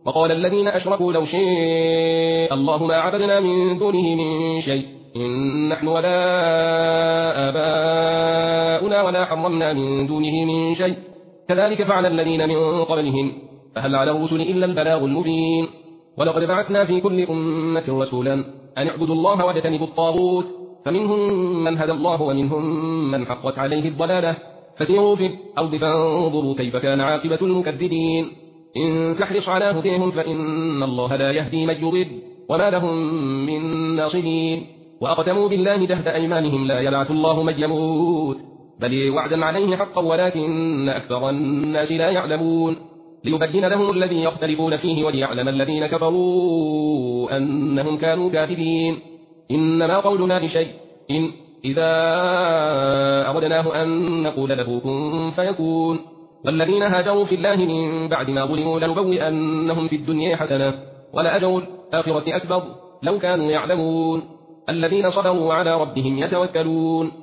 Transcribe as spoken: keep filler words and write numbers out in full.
وقال الذين أشركوا لو شاء الله ما عبدنا من دونه من شيء إن نحن ولا آباؤنا ولا حرمنا من دونه من شيء كذلك فعل الذين من قبلهم فهل على الرسل إلا البلاغ المبين ولقد بعثنا في كل أمة رسولا أن اعبدوا الله واجتنبوا الطاغوت فمنهم من هدى الله ومنهم من حقت عليه الضلالة فسيروا في الأرض فانظروا كيف كان عاقبة المكذبين إن تحرص على هديهم فإن الله لا يهدي من يضل وما لهم من ناصرين وأقسموا بالله جهد أيمانهم لا يبعث الله من يموت بل وعدا عليه حقا ولكن أكثر الناس لا يعلمون ليبين لهم الذي يختلفون فيه وليعلم الذين كفروا أنهم كانوا كاذبين إنما قولنا لشيء إن إذا أردناه أن نقول له كن فيكون والذين هاجروا في الله من بعد ما ظلموا لنبوئنهم في الدنيا حسنة ولأجر الآخرة أكبر لو كانوا يعلمون الذين صبروا على ربهم يتوكلون